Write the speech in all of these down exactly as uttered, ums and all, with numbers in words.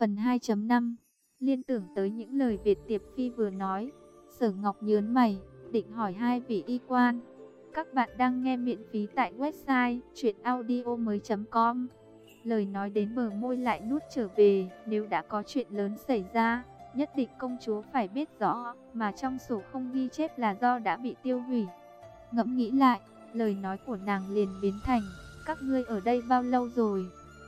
Phần hai chấm năm. Liên tưởng tới những lời Việt Tiệp Phi vừa nói, Sở Ngọc nhớn mày, định hỏi hai vị y quan. Các bạn đang nghe miễn phí tại website truyện audio mới chấm com. Lời nói đến bờ môi lại nuốt trở về, nếu đã có chuyện lớn xảy ra, nhất định công chúa phải biết rõ, mà trong sổ không ghi chép là do đã bị tiêu hủy. Ngẫm nghĩ lại, lời nói của nàng liền biến thành, các ngươi ở đây bao lâu rồi?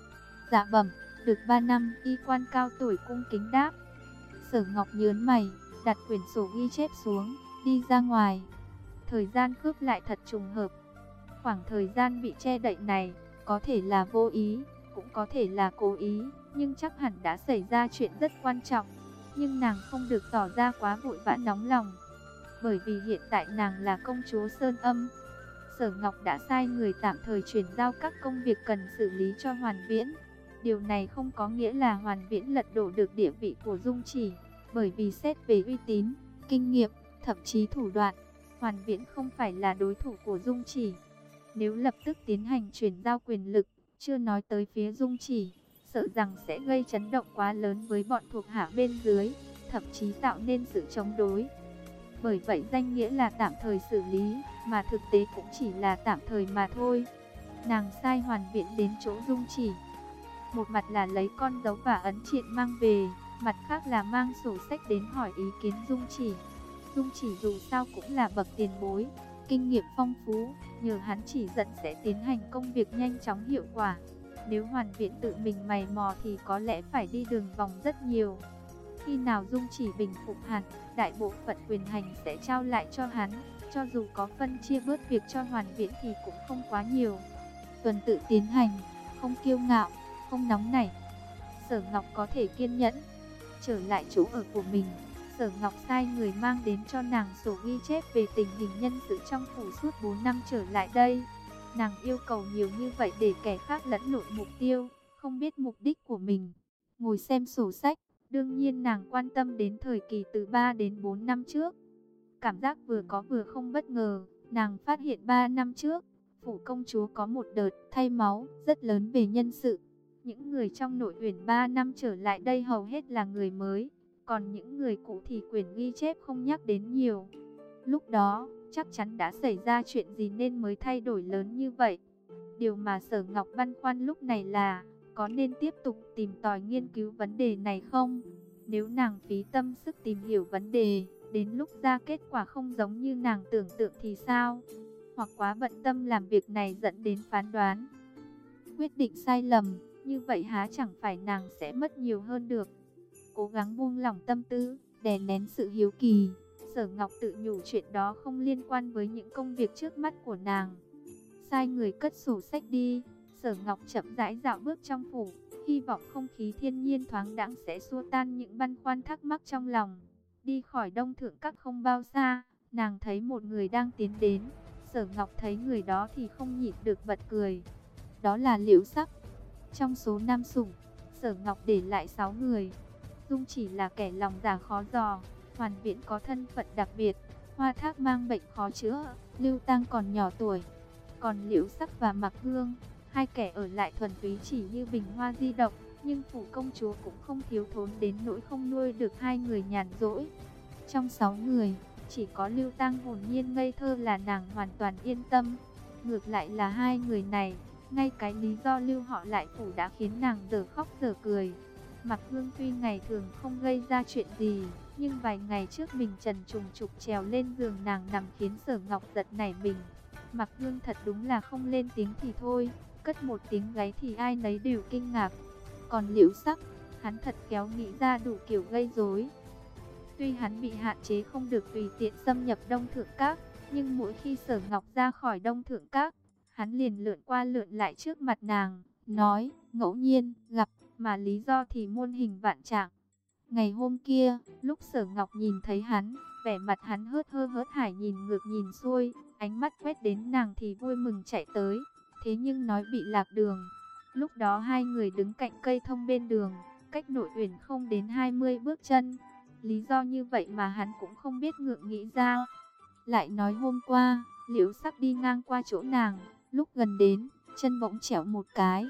Dạ bẩm, được ba năm, y quan cao tuổi cung kính đáp. Sở Ngọc nhớn mày, đặt quyển sổ ghi chép xuống, đi ra ngoài. Thời gian khớp lại thật trùng hợp. Khoảng thời gian bị che đậy này, có thể là vô ý, cũng có thể là cố ý, nhưng chắc hẳn đã xảy ra chuyện rất quan trọng. Nhưng nàng không được tỏ ra quá vội vã nóng lòng, bởi vì hiện tại nàng là công chúa Sơn Âm. Sở Ngọc đã sai người tạm thời chuyển giao các công việc cần xử lý cho Hoàn Viễn. Điều này không có nghĩa là Hoàn Viễn lật đổ được địa vị của Dung Chỉ, bởi vì xét về uy tín, kinh nghiệm, thậm chí thủ đoạn, Hoàn Viễn không phải là đối thủ của Dung Chỉ. Nếu lập tức tiến hành chuyển giao quyền lực, chưa nói tới phía Dung Chỉ, sợ rằng sẽ gây chấn động quá lớn với bọn thuộc hạ bên dưới, thậm chí tạo nên sự chống đối. Bởi vậy danh nghĩa là tạm thời xử lý, mà thực tế cũng chỉ là tạm thời mà thôi. Nàng sai Hoàn Viễn đến chỗ Dung Chỉ. Một mặt là lấy con dấu và ấn triện mang về, mặt khác là mang sổ sách đến hỏi ý kiến Dung Chỉ. Dung Chỉ dù sao cũng là bậc tiền bối, kinh nghiệm phong phú, nhờ hắn chỉ dẫn sẽ tiến hành công việc nhanh chóng hiệu quả. Nếu Hoàn Viễn tự mình mày mò thì có lẽ phải đi đường vòng rất nhiều. Khi nào Dung Chỉ bình phục hẳn, đại bộ phận quyền hành sẽ trao lại cho hắn, cho dù có phân chia bớt việc cho Hoàn Viễn thì cũng không quá nhiều. Tuần tự tiến hành, không kiêu ngạo, không nóng nảy. Sở Ngọc có thể kiên nhẫn. Trở lại chỗ ở của mình, Sở Ngọc sai người mang đến cho nàng sổ ghi chép về tình hình nhân sự trong phủ suốt bốn năm trở lại đây. Nàng yêu cầu nhiều như vậy để kẻ khác lẫn lộn mục tiêu, không biết mục đích của mình. Ngồi xem sổ sách, đương nhiên nàng quan tâm đến thời kỳ từ ba đến bốn năm trước. Cảm giác vừa có vừa không bất ngờ, nàng phát hiện ba năm trước, phủ công chúa có một đợt thay máu rất lớn về nhân sự. Những người trong nội uyển ba năm trở lại đây hầu hết là người mới, còn những người cũ thì quyển ghi chép không nhắc đến nhiều. Lúc đó, chắc chắn đã xảy ra chuyện gì nên mới thay đổi lớn như vậy. Điều mà Sở Ngọc băn khoăn lúc này là, có nên tiếp tục tìm tòi nghiên cứu vấn đề này không? Nếu nàng phí tâm sức tìm hiểu vấn đề, đến lúc ra kết quả không giống như nàng tưởng tượng thì sao? Hoặc quá bận tâm làm việc này dẫn đến phán đoán, quyết định sai lầm, như vậy há chẳng phải nàng sẽ mất nhiều hơn được. Cố gắng buông lỏng tâm tư, đè nén sự hiếu kỳ, Sở Ngọc tự nhủ chuyện đó không liên quan với những công việc trước mắt của nàng. Sai người cất sổ sách đi, Sở Ngọc chậm rãi dạo bước trong phủ, hy vọng không khí thiên nhiên thoáng đãng sẽ xua tan những băn khoăn thắc mắc trong lòng. Đi khỏi Đông Thượng Các không bao xa, nàng thấy một người đang tiến đến. Sở Ngọc thấy người đó thì không nhịn được bật cười. Đó là Liễu Sắc. Trong số năm sủng, Sở Ngọc để lại sáu người. Dung Chỉ là kẻ lòng dạ khó dò, Hoàn Viễn có thân phận đặc biệt, Hoa Thác mang bệnh khó chữa, Lưu Tăng còn nhỏ tuổi. Còn Liễu Sắc và Mặc Hương, hai kẻ ở lại thuần túy chỉ như bình hoa di động, nhưng phủ công chúa cũng không thiếu thốn đến nỗi không nuôi được hai người nhàn rỗi. Trong sáu người, chỉ có Lưu Tăng hồn nhiên ngây thơ là nàng hoàn toàn yên tâm. Ngược lại là hai người này, ngay cái lý do lưu họ lại phủ đã khiến nàng dở khóc dở cười. Mặc Hương tuy ngày thường không gây ra chuyện gì, nhưng vài ngày trước mình trần trùng trục trèo lên giường nàng nằm khiến Sở Ngọc giật nảy mình. Mặc Hương thật đúng là không lên tiếng thì thôi, cất một tiếng gáy thì ai nấy đều kinh ngạc. Còn Liễu Sắc, hắn thật khéo nghĩ ra đủ kiểu gây rối. Tuy hắn bị hạn chế không được tùy tiện xâm nhập Đông Thượng Các, nhưng mỗi khi Sở Ngọc ra khỏi Đông Thượng Các, hắn liền lượn qua lượn lại trước mặt nàng, nói, ngẫu nhiên, gặp, mà lý do thì muôn hình vạn trạng. Ngày hôm kia, lúc Sở Ngọc nhìn thấy hắn, vẻ mặt hắn hớt hơ hớt hải nhìn ngược nhìn xuôi, ánh mắt quét đến nàng thì vui mừng chạy tới, thế nhưng nói bị lạc đường. Lúc đó hai người đứng cạnh cây thông bên đường, cách nội uyển không đến hai mươi bước chân. Lý do như vậy mà hắn cũng không biết ngượng nghĩ ra. Lại nói hôm qua, Liễu Sắc đi ngang qua chỗ nàng, lúc gần đến, chân bỗng trẽo một cái.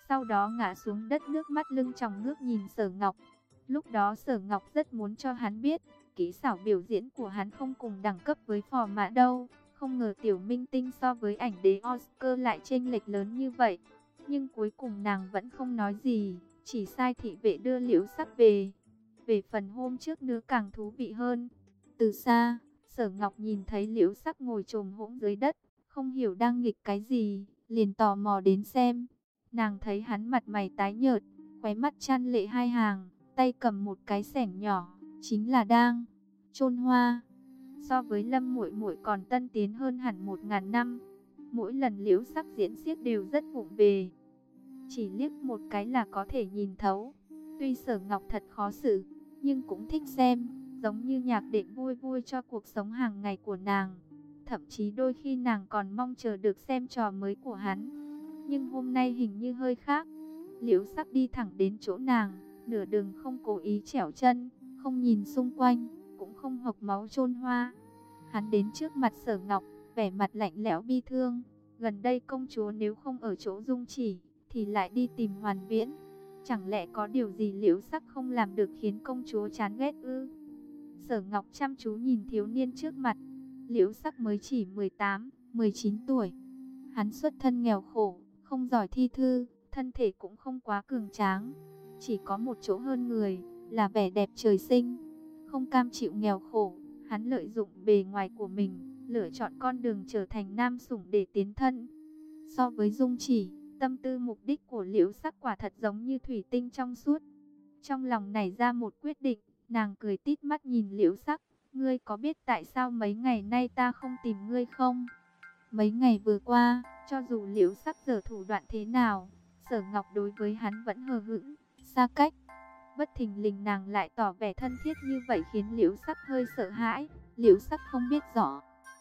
sau đó ngã xuống đất, nước mắt lưng tròng ngước nhìn Sở Ngọc. Lúc đó Sở Ngọc rất muốn cho hắn biết, kỹ xảo biểu diễn của hắn không cùng đẳng cấp với Phò Mã đâu. Không ngờ tiểu minh tinh so với ảnh đế Oscar lại chênh lệch lớn như vậy. Nhưng cuối cùng nàng vẫn không nói gì, chỉ sai thị vệ đưa Liễu Sắc về. Về phần hôm trước nữa càng thú vị hơn. Từ xa, Sở Ngọc nhìn thấy Liễu Sắc ngồi chồm hỗn dưới đất, không hiểu đang nghịch cái gì, liền tò mò đến xem. Nàng thấy hắn mặt mày tái nhợt, khóe mắt chan lệ hai hàng, tay cầm một cái xẻng nhỏ, chính là đang chôn hoa. So với Lâm Muội Muội còn tân tiến hơn hẳn một ngàn năm. Mỗi lần Liễu Sắc diễn xiếc đều rất vụng về, chỉ liếc một cái là có thể nhìn thấu. Tuy Sở Ngọc thật khó xử, nhưng cũng thích xem, giống như nhạc đệm vui vui cho cuộc sống hàng ngày của nàng. Thậm chí đôi khi nàng còn mong chờ được xem trò mới của hắn. Nhưng hôm nay hình như hơi khác. Liễu Sắc đi thẳng đến chỗ nàng, nửa đường không cố ý trẻo chân, không nhìn xung quanh, cũng không hộc máu chôn hoa. Hắn đến trước mặt Sở Ngọc, vẻ mặt lạnh lẽo bi thương. Gần đây công chúa nếu không ở chỗ Dung Chỉ, thì lại đi tìm Hoàn Viễn. Chẳng lẽ có điều gì Liễu Sắc không làm được khiến công chúa chán ghét ư? Sở Ngọc chăm chú nhìn thiếu niên trước mặt. Liễu Sắc mới chỉ mười tám, mười chín tuổi. Hắn xuất thân nghèo khổ, không giỏi thi thư, thân thể cũng không quá cường tráng. Chỉ có một chỗ hơn người, là vẻ đẹp trời sinh. Không cam chịu nghèo khổ, hắn lợi dụng bề ngoài của mình, lựa chọn con đường trở thành nam sủng để tiến thân. So với Dung Chỉ, tâm tư mục đích của Liễu Sắc quả thật giống như thủy tinh trong suốt. Trong lòng nảy ra một quyết định, nàng cười tít mắt nhìn Liễu Sắc. Ngươi có biết tại sao mấy ngày nay ta không tìm ngươi không? Mấy ngày vừa qua, cho dù Liễu Sắc giở thủ đoạn thế nào, Sở Ngọc đối với hắn vẫn hờ hững, xa cách. Bất thình lình nàng lại tỏ vẻ thân thiết như vậy khiến Liễu Sắc hơi sợ hãi. Liễu Sắc không biết rõ.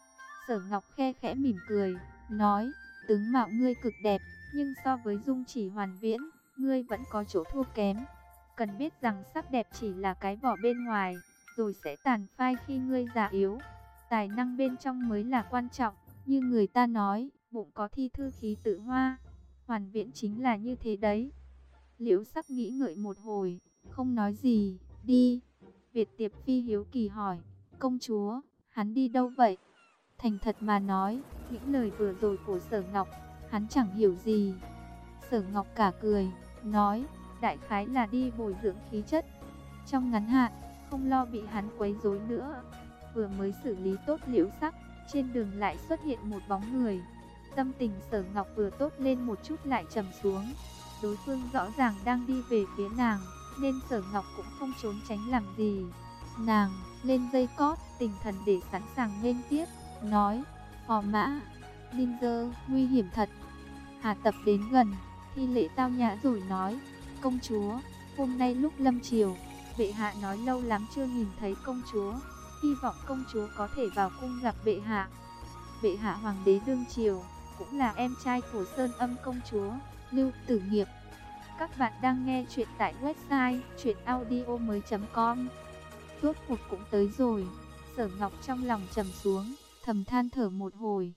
Sở Ngọc khe khẽ mỉm cười, nói, tướng mạo ngươi cực đẹp, nhưng so với Dung Chỉ Hoàn Viễn, ngươi vẫn có chỗ thua kém. Cần biết rằng sắc đẹp chỉ là cái vỏ bên ngoài, rồi sẽ tàn phai khi ngươi già yếu. Tài năng bên trong mới là quan trọng, như người ta nói, bụng có thi thư khí tự hoa. Hoàn Viễn chính là như thế đấy. Liễu Sắc nghĩ ngợi một hồi, không nói gì, đi. Việt Tiệp Phi hiếu kỳ hỏi, công chúa, hắn đi đâu vậy? Thành thật mà nói, những lời vừa rồi của Sở Ngọc, hắn chẳng hiểu gì. Sở Ngọc cả cười, nói, đại khái là đi bồi dưỡng khí chất. Trong ngắn hạn, không lo bị hắn quấy rối nữa. Vừa mới xử lý tốt Liễu Sắc, trên đường lại xuất hiện một bóng người. Tâm tình Sở Ngọc vừa tốt lên một chút lại trầm xuống. Đối phương rõ ràng đang đi về phía nàng, nên Sở Ngọc cũng không trốn tránh làm gì. Nàng lên dây cót, tinh thần để sẵn sàng nghênh tiếp, nói, Phò Mã, Ninja, nguy hiểm thật. Hà Tập đến gần, thi lễ tao nhã rồi nói, công chúa, hôm nay lúc lâm triều, bệ hạ nói lâu lắm chưa nhìn thấy công chúa, hy vọng công chúa có thể vào cung gặp bệ hạ. Bệ hạ hoàng đế đương triều, cũng là em trai của Sơn Âm công chúa, Lưu Tử Nghiệp. Các bạn đang nghe chuyện tại website truyện audio mới chấm com. Rốt cuộc cũng tới rồi. Sở Ngọc trong lòng trầm xuống, thầm than thở một hồi.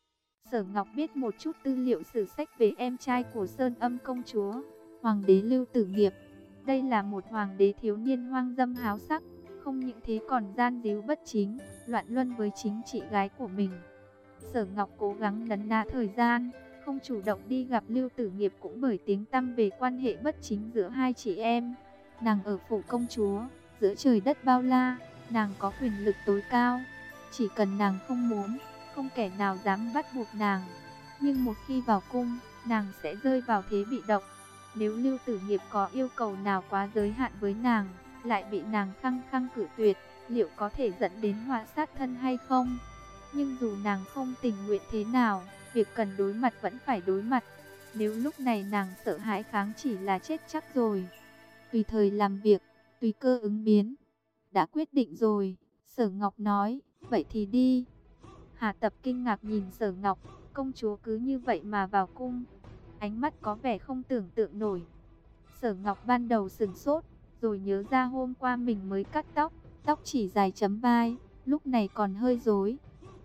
Sở Ngọc biết một chút tư liệu sử sách về em trai của Sơn Âm công chúa, hoàng đế Lưu Tử Nghiệp. Đây là một hoàng đế thiếu niên hoang dâm háo sắc, không những thế còn gian díu bất chính, loạn luân với chính chị gái của mình. Sở Ngọc cố gắng nấn ná thời gian, không chủ động đi gặp Lưu Tử Nghiệp cũng bởi tiếng tăm về quan hệ bất chính giữa hai chị em. Nàng ở phủ công chúa, giữa trời đất bao la, nàng có quyền lực tối cao. Chỉ cần nàng không muốn, không kẻ nào dám bắt buộc nàng. Nhưng một khi vào cung, nàng sẽ rơi vào thế bị động. Nếu Lưu Tử Nghiệp có yêu cầu nào quá giới hạn với nàng, lại bị nàng khăng khăng cự tuyệt, liệu có thể dẫn đến họa sát thân hay không? Nhưng dù nàng không tình nguyện thế nào, việc cần đối mặt vẫn phải đối mặt. Nếu lúc này nàng sợ hãi kháng chỉ là chết chắc rồi. Tùy thời làm việc, tùy cơ ứng biến. Đã quyết định rồi, Sở Ngọc nói, vậy thì đi. Hà Tập kinh ngạc nhìn Sở Ngọc, công chúa cứ như vậy mà vào cung. Ánh mắt có vẻ không tưởng tượng nổi. Sở Ngọc ban đầu sửng sốt, rồi nhớ ra hôm qua mình mới cắt tóc, tóc chỉ dài chấm vai, lúc này còn hơi rối.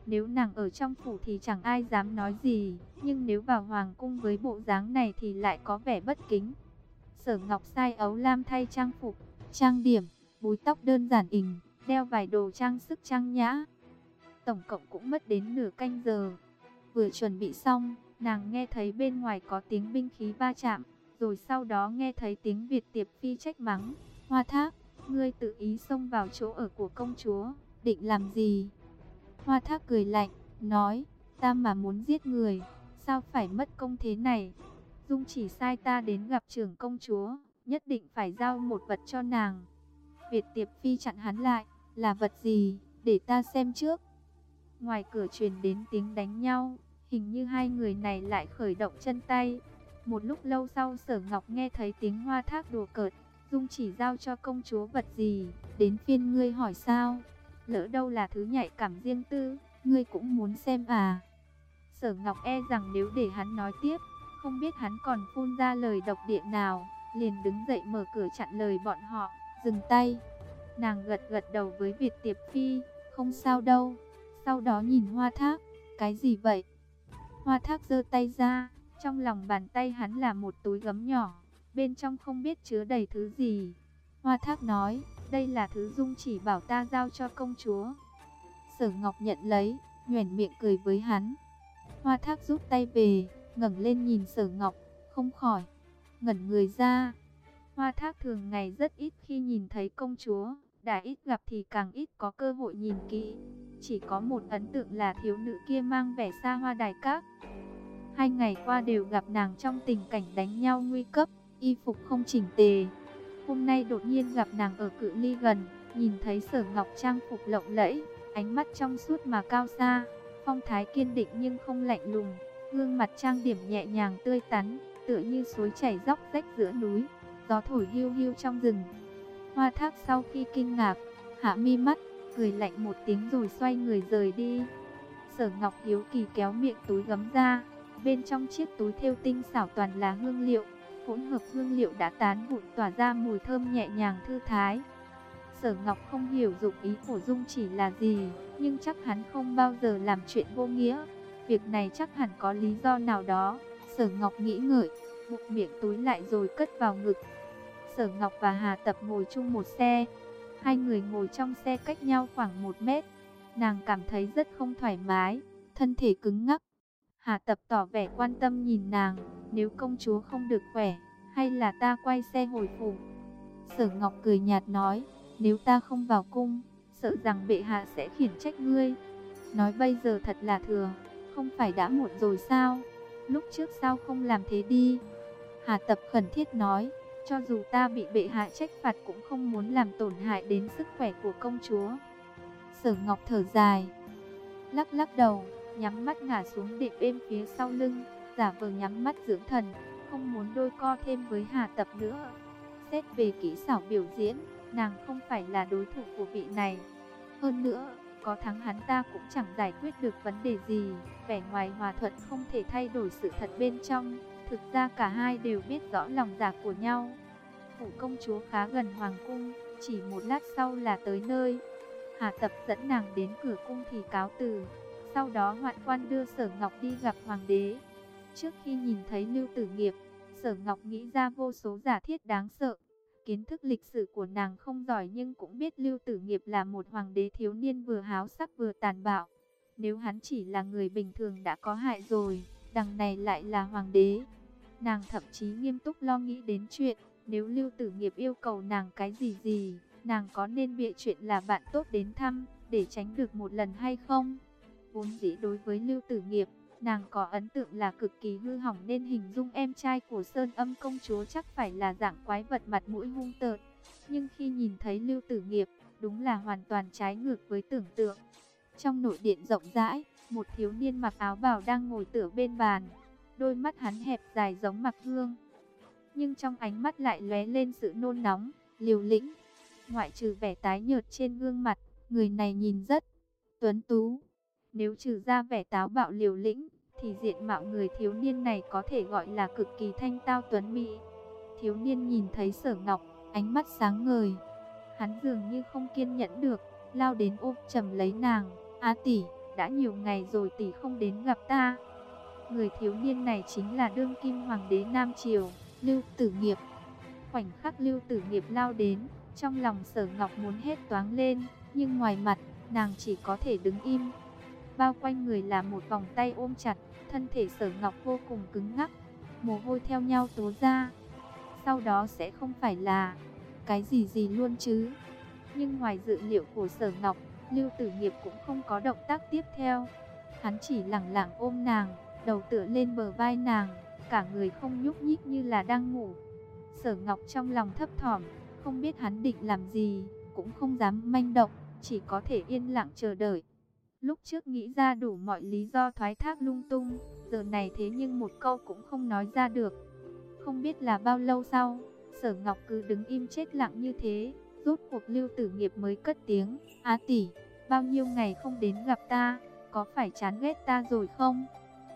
Nếu nàng ở trong phủ thì chẳng ai dám nói gì, nhưng nếu vào hoàng cung với bộ dáng này thì lại có vẻ bất kính. Sở Ngọc sai Ấu Lam thay trang phục, trang điểm, búi tóc đơn giản ình, đeo vài đồ trang sức trang nhã. Tổng cộng cũng mất đến nửa canh giờ. Vừa chuẩn bị xong, nàng nghe thấy bên ngoài có tiếng binh khí va chạm, rồi sau đó nghe thấy tiếng Việt Tiệp Phi trách mắng. Hoa Thác, ngươi tự ý xông vào chỗ ở của công chúa, định làm gì? Hoa Thác cười lạnh, nói, ta mà muốn giết người, sao phải mất công thế này? Dung chỉ sai ta đến gặp trưởng công chúa, nhất định phải giao một vật cho nàng. Việt Tiệp Phi chặn hắn lại, là vật gì, để ta xem trước. Ngoài cửa truyền đến tiếng đánh nhau, hình như hai người này lại khởi động chân tay. Một lúc lâu sau Sở Ngọc nghe thấy tiếng Hoa Thác đùa cợt, Dung chỉ giao cho công chúa vật gì, đến phiên ngươi hỏi sao? Lỡ đâu là thứ nhạy cảm riêng tư, ngươi cũng muốn xem à? Sở Ngọc e rằng nếu để hắn nói tiếp, không biết hắn còn phun ra lời độc địa nào, liền đứng dậy mở cửa chặn lời bọn họ, dừng tay. Nàng gật gật đầu với Việt Tiệp Phi, không sao đâu. Sau đó nhìn Hoa Thác, cái gì vậy? Hoa Thác giơ tay ra, trong lòng bàn tay hắn là một túi gấm nhỏ, bên trong không biết chứa đầy thứ gì. Hoa Thác nói, đây là thứ Dung chỉ bảo ta giao cho công chúa. Sở Ngọc nhận lấy, nhoẻn miệng cười với hắn. Hoa Thác rút tay về, ngẩng lên nhìn Sở Ngọc, không khỏi ngẩn người ra. Hoa Thác thường ngày rất ít khi nhìn thấy công chúa, đã ít gặp thì càng ít có cơ hội nhìn kỹ. Chỉ có một ấn tượng là thiếu nữ kia mang vẻ xa hoa đài các. Hai ngày qua đều gặp nàng trong tình cảnh đánh nhau nguy cấp, y phục không chỉnh tề. Hôm nay đột nhiên gặp nàng ở cự ly gần, nhìn thấy Sở Ngọc trang phục lộng lẫy, ánh mắt trong suốt mà cao xa, phong thái kiên định nhưng không lạnh lùng, gương mặt trang điểm nhẹ nhàng tươi tắn, tựa như suối chảy róc rách giữa núi, gió thổi hiu hiu trong rừng. Hoa Thác sau khi kinh ngạc, hạ mi mắt, cười lạnh một tiếng rồi xoay người rời đi. Sở Ngọc hiếu kỳ kéo miệng túi gấm ra, bên trong chiếc túi thêu tinh xảo toàn là hương liệu, hỗn hợp hương liệu đã tán vụn tỏa ra mùi thơm nhẹ nhàng thư thái. Sở Ngọc không hiểu dụng ý của Dung chỉ là gì, nhưng chắc hắn không bao giờ làm chuyện vô nghĩa. Việc này chắc hẳn có lý do nào đó. Sở Ngọc nghĩ ngợi, buộc miệng túi lại rồi cất vào ngực. Sở Ngọc và Hà Tập ngồi chung một xe. Hai người ngồi trong xe cách nhau khoảng một mét. Nàng cảm thấy rất không thoải mái, thân thể cứng ngắc. Hà Tập tỏ vẻ quan tâm nhìn nàng, nếu công chúa không được khỏe, hay là ta quay xe hồi phủ? Sở Ngọc cười nhạt nói, nếu ta không vào cung, sợ rằng bệ hạ sẽ khiển trách ngươi. Nói bây giờ thật là thừa, không phải đã muộn rồi sao? Lúc trước sao không làm thế đi? Hà Tập khẩn thiết nói, cho dù ta bị bệ hạ trách phạt cũng không muốn làm tổn hại đến sức khỏe của công chúa. Sở Ngọc thở dài, lắc lắc đầu, nhắm mắt ngả xuống đệm êm phía sau lưng, giả vờ nhắm mắt dưỡng thần, không muốn đôi co thêm với Hà Tập nữa. Xét về kỹ xảo biểu diễn, nàng không phải là đối thủ của vị này. Hơn nữa, có thắng hắn ta cũng chẳng giải quyết được vấn đề gì. Vẻ ngoài hòa thuận không thể thay đổi sự thật bên trong. Thực ra cả hai đều biết rõ lòng dạ của nhau. Phủ công chúa khá gần hoàng cung, chỉ một lát sau là tới nơi. Hà Tập dẫn nàng đến cửa cung thì cáo từ. Sau đó hoạn quan đưa Sở Ngọc đi gặp hoàng đế. Trước khi nhìn thấy Lưu Tử Nghiệp, Sở Ngọc nghĩ ra vô số giả thiết đáng sợ. Kiến thức lịch sử của nàng không giỏi nhưng cũng biết Lưu Tử Nghiệp là một hoàng đế thiếu niên vừa háo sắc vừa tàn bạo. Nếu hắn chỉ là người bình thường đã có hại rồi, đằng này lại là hoàng đế. Nàng thậm chí nghiêm túc lo nghĩ đến chuyện, nếu Lưu Tử Nghiệp yêu cầu nàng cái gì gì, nàng có nên bịa chuyện là bạn tốt đến thăm, để tránh được một lần hay không? Vốn dĩ đối với Lưu Tử Nghiệp, nàng có ấn tượng là cực kỳ hư hỏng nên hình dung em trai của Sơn Âm công chúa chắc phải là dạng quái vật mặt mũi hung tợn. Nhưng khi nhìn thấy Lưu Tử Nghiệp, đúng là hoàn toàn trái ngược với tưởng tượng. Trong nội điện rộng rãi, một thiếu niên mặc áo bào đang ngồi tựa bên bàn. Đôi mắt hắn hẹp dài giống Mạc Hương, nhưng trong ánh mắt lại lóe lên sự nôn nóng, liều lĩnh. Ngoại trừ vẻ tái nhợt trên gương mặt, người này nhìn rất tuấn tú. Nếu trừ ra vẻ táo bạo liều lĩnh, thì diện mạo người thiếu niên này có thể gọi là cực kỳ thanh tao tuấn mỹ. Thiếu niên nhìn thấy Sở Ngọc, ánh mắt sáng ngời. Hắn dường như không kiên nhẫn được, lao đến ôm chầm lấy nàng. Á tỷ, đã nhiều ngày rồi tỷ không đến gặp ta. Người thiếu niên này chính là đương kim hoàng đế Nam Triều, Lưu Tử Nghiệp. Khoảnh khắc Lưu Tử Nghiệp lao đến, trong lòng Sở Ngọc muốn hét toáng lên, nhưng ngoài mặt, nàng chỉ có thể đứng im. Bao quanh người là một vòng tay ôm chặt, thân thể Sở Ngọc vô cùng cứng ngắc, mồ hôi theo nhau tố ra. Sau đó sẽ không phải là cái gì gì luôn chứ. Nhưng ngoài dự liệu của Sở Ngọc, Lưu Tử Nghiệp cũng không có động tác tiếp theo. Hắn chỉ lẳng lặng ôm nàng, đầu tựa lên bờ vai nàng, cả người không nhúc nhích như là đang ngủ. Sở Ngọc trong lòng thấp thỏm, không biết hắn định làm gì, cũng không dám manh động, chỉ có thể yên lặng chờ đợi. Lúc trước nghĩ ra đủ mọi lý do thoái thác lung tung, giờ này thế nhưng một câu cũng không nói ra được. Không biết là bao lâu sau, Sở Ngọc cứ đứng im chết lặng như thế, rốt cuộc Lưu Tử Nghiệp mới cất tiếng, "Á tỷ, bao nhiêu ngày không đến gặp ta, có phải chán ghét ta rồi không?"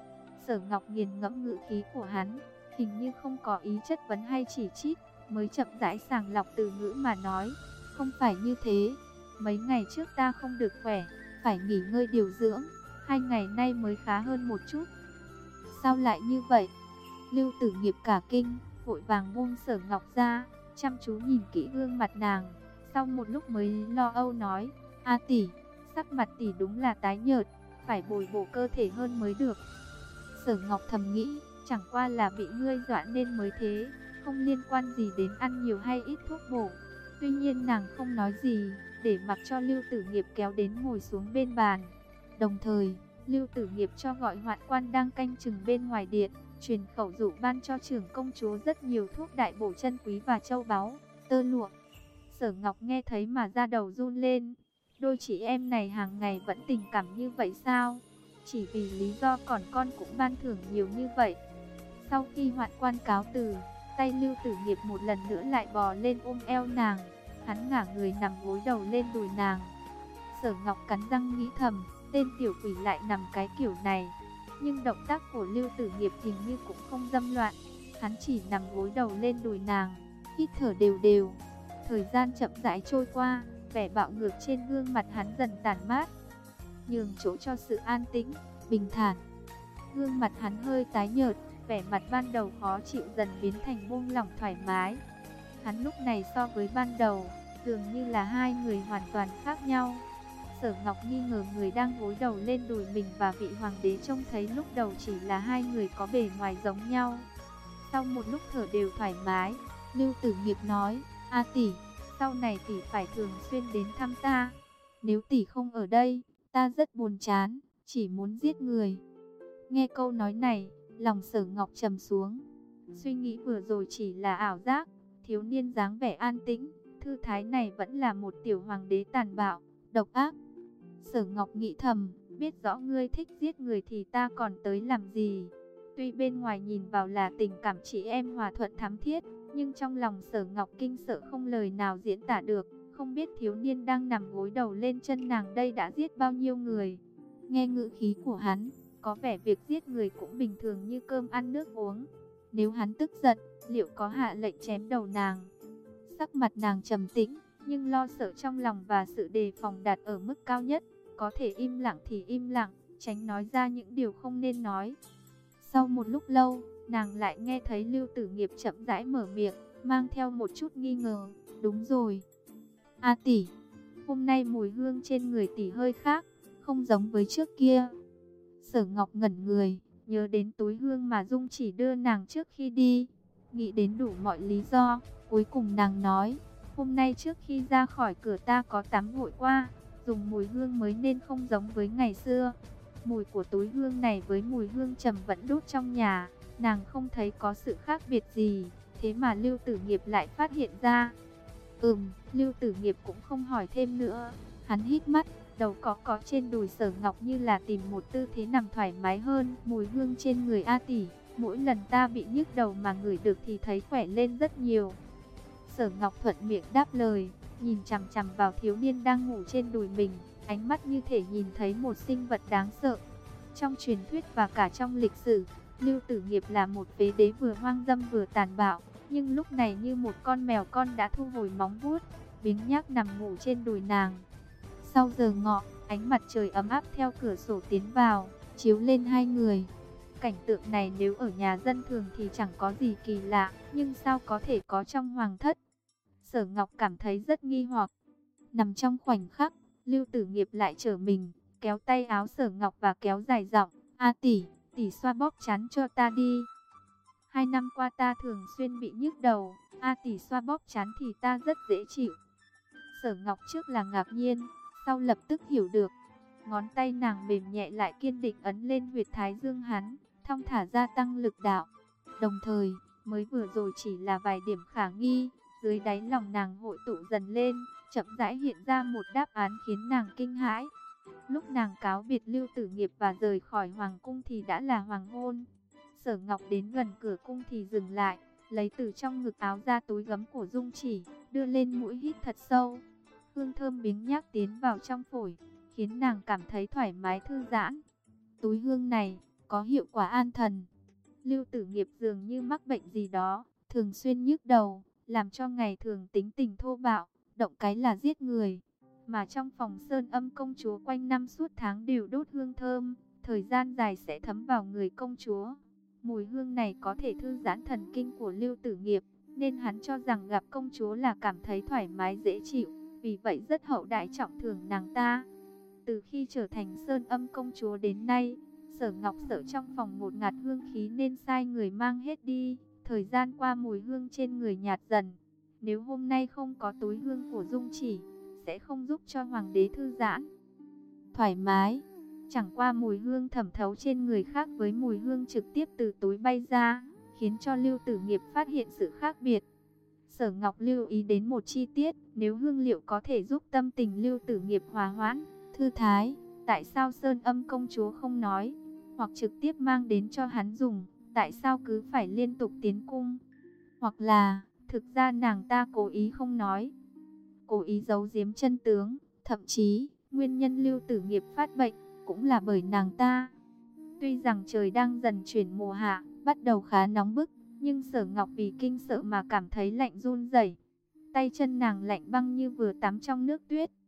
Sở Ngọc nghiền ngẫm ngữ khí của hắn, hình như không có ý chất vấn hay chỉ trích, mới chậm rãi sàng lọc từ ngữ mà nói, "Không phải như thế, mấy ngày trước ta không được khỏe, phải nghỉ ngơi điều dưỡng, hai ngày nay mới khá hơn một chút." "Sao lại như vậy?" Lưu Tử Nghiệp cả kinh, vội vàng buông Sở Ngọc ra, chăm chú nhìn kỹ gương mặt nàng, sau một lúc mới lo âu nói, "A tỷ, sắc mặt tỷ đúng là tái nhợt, phải bồi bổ cơ thể hơn mới được." Sở Ngọc thầm nghĩ, chẳng qua là bị ngươi dọa nên mới thế, không liên quan gì đến ăn nhiều hay ít thuốc bổ. Tuy nhiên nàng không nói gì, để mặc cho Lưu Tử Nghiệp kéo đến ngồi xuống bên bàn. Đồng thời, Lưu Tử Nghiệp cho gọi hoạn quan đang canh chừng bên ngoài điện, truyền khẩu dụ ban cho trưởng công chúa rất nhiều thuốc đại bổ chân quý và châu báu, tơ lụa. Sở Ngọc nghe thấy mà da đầu run lên. Đôi chị em này hàng ngày vẫn tình cảm như vậy sao? Chỉ vì lý do còn con cũng ban thưởng nhiều như vậy. Sau khi hoạn quan cáo từ, tay Lưu Tử Nghiệp một lần nữa lại bò lên ôm eo nàng. Hắn ngả người nằm gối đầu lên đùi nàng. Sở Ngọc cắn răng nghĩ thầm, tên tiểu quỷ lại nằm cái kiểu này. Nhưng động tác của Lưu Tử Nghiệp hình như cũng không dâm loạn. Hắn chỉ nằm gối đầu lên đùi nàng, hít thở đều đều. Thời gian chậm rãi trôi qua, vẻ bạo ngược trên gương mặt hắn dần tản mát, nhường chỗ cho sự an tĩnh, bình thản. Gương mặt hắn hơi tái nhợt, vẻ mặt ban đầu khó chịu dần biến thành buông lỏng thoải mái. Hắn lúc này so với ban đầu, dường như là hai người hoàn toàn khác nhau. Sở Ngọc nghi ngờ người đang gối đầu lên đùi mình và vị hoàng đế trông thấy lúc đầu chỉ là hai người có bề ngoài giống nhau. Sau một lúc thở đều thoải mái, Lưu Tử Nghiệp nói, "A tỷ, sau này tỷ phải thường xuyên đến thăm ta. Nếu tỷ không ở đây, ta rất buồn chán, chỉ muốn giết người." Nghe câu nói này, lòng Sở Ngọc trầm xuống. Suy nghĩ vừa rồi chỉ là ảo giác, thiếu niên dáng vẻ an tĩnh, thư thái này vẫn là một tiểu hoàng đế tàn bạo, độc ác. Sở Ngọc nghĩ thầm, biết rõ ngươi thích giết người thì ta còn tới làm gì. Tuy bên ngoài nhìn vào là tình cảm chị em hòa thuận thắm thiết, nhưng trong lòng Sở Ngọc kinh sợ không lời nào diễn tả được. Không biết thiếu niên đang nằm gối đầu lên chân nàng đây đã giết bao nhiêu người. Nghe ngữ khí của hắn, có vẻ việc giết người cũng bình thường như cơm ăn nước uống. Nếu hắn tức giận, liệu có hạ lệnh chém đầu nàng? Sắc mặt nàng trầm tĩnh, nhưng lo sợ trong lòng và sự đề phòng đặt ở mức cao nhất. Có thể im lặng thì im lặng, tránh nói ra những điều không nên nói. Sau một lúc lâu, nàng lại nghe thấy Lưu Tử Nghiệp chậm rãi mở miệng, mang theo một chút nghi ngờ. "Đúng rồi, A tỷ, hôm nay mùi hương trên người tỷ hơi khác, không giống với trước kia." Sở Ngọc ngẩn người, nhớ đến túi hương mà Dung Chỉ đưa nàng trước khi đi, nghĩ đến đủ mọi lý do, cuối cùng nàng nói, "Hôm nay trước khi ra khỏi cửa ta có tắm gội qua, dùng mùi hương mới nên không giống với ngày xưa." Mùi của túi hương này với mùi hương trầm vẫn đốt trong nhà, nàng không thấy có sự khác biệt gì, thế mà Lưu Tử Nghiệp lại phát hiện ra. Ừm, Lưu Tử Nghiệp cũng không hỏi thêm nữa, hắn hít mắt, đầu có có trên đùi Sở Ngọc như là tìm một tư thế nằm thoải mái hơn. Mùi hương trên người A tỷ, mỗi lần ta bị nhức đầu mà ngửi được thì thấy khỏe lên rất nhiều. Sở Ngọc thuận miệng đáp lời, nhìn chằm chằm vào thiếu niên đang ngủ trên đùi mình, ánh mắt như thể nhìn thấy một sinh vật đáng sợ. Trong truyền thuyết và cả trong lịch sử, Lưu Tử Nghiệp là một phế đế vừa hoang dâm vừa tàn bạo, nhưng lúc này như một con mèo con đã thu hồi móng vuốt, biếng nhác nằm ngủ trên đùi nàng. Sau giờ ngọ, Ánh mặt trời ấm áp theo cửa sổ tiến vào, chiếu lên hai người. Cảnh tượng này nếu ở nhà dân thường thì chẳng có gì kỳ lạ, nhưng sao có thể có trong hoàng thất? Sở Ngọc cảm thấy rất nghi hoặc. Nằm trong khoảnh khắc, Lưu Tử Nghiệp lại trở mình, kéo tay áo Sở Ngọc và kéo dài giọng, "A tỷ, tỷ xoa bóp trán cho ta đi. Hai năm qua ta thường xuyên bị nhức đầu, A tỷ xoa bóp trán thì ta rất dễ chịu." Sở Ngọc trước là ngạc nhiên, sau lập tức hiểu được. Ngón tay nàng mềm nhẹ lại kiên định ấn lên huyệt thái dương hắn, thong thả gia tăng lực đạo. Đồng thời, mới vừa rồi chỉ là vài điểm khả nghi, dưới đáy lòng nàng hội tụ dần lên, chậm rãi hiện ra một đáp án khiến nàng kinh hãi. Lúc nàng cáo biệt Lưu Tử Nghiệp và rời khỏi hoàng cung thì đã là hoàng hôn. Sở Ngọc đến gần cửa cung thì dừng lại, lấy từ trong ngực áo ra túi gấm của Dung Chỉ, đưa lên mũi hít thật sâu. Hương thơm biếng nhác tiến vào trong phổi, khiến nàng cảm thấy thoải mái thư giãn. Túi hương này có hiệu quả an thần. Lưu Tử Nghiệp dường như mắc bệnh gì đó, thường xuyên nhức đầu, làm cho ngày thường tính tình thô bạo, động cái là giết người. Mà trong phòng Sơn Âm công chúa quanh năm suốt tháng đều đốt hương thơm, thời gian dài sẽ thấm vào người công chúa. Mùi hương này có thể thư giãn thần kinh của Lưu Tử Nghiệp, nên hắn cho rằng gặp công chúa là cảm thấy thoải mái dễ chịu, vì vậy rất hậu đãi trọng thưởng nàng ta. Từ khi trở thành Sơn Âm công chúa đến nay, Sở Ngọc sợ trong phòng một ngạt hương khí nên sai người mang hết đi. Thời gian qua mùi hương trên người nhạt dần. Nếu hôm nay không có túi hương của Dung Chỉ, sẽ không giúp cho hoàng đế thư giãn, thoải mái. Chẳng qua mùi hương thẩm thấu trên người khác với mùi hương trực tiếp từ túi bay ra, khiến cho Lưu Tử Nghiệp phát hiện sự khác biệt. Sở Ngọc lưu ý đến một chi tiết, nếu hương liệu có thể giúp tâm tình Lưu Tử Nghiệp hòa hoãn, thư thái, tại sao Sơn Âm công chúa không nói, hoặc trực tiếp mang đến cho hắn dùng, tại sao cứ phải liên tục tiến cung? Hoặc là, thực ra nàng ta cố ý không nói, cố ý giấu giếm chân tướng, thậm chí, nguyên nhân Lưu Tử Nghiệp phát bệnh, cũng là bởi nàng ta. Tuy rằng trời đang dần chuyển mùa hạ, bắt đầu khá nóng bức, nhưng Sở Ngọc vì kinh sợ mà cảm thấy lạnh run rẩy. Tay chân nàng lạnh băng như vừa tắm trong nước tuyết.